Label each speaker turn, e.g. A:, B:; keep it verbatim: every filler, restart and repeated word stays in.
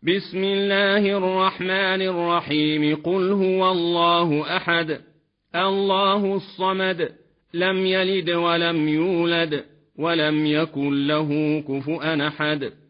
A: بسم الله الرحمن الرحيم قل هو الله أحد الله الصمد لم يلد ولم يولد ولم يكن له كفؤا أحد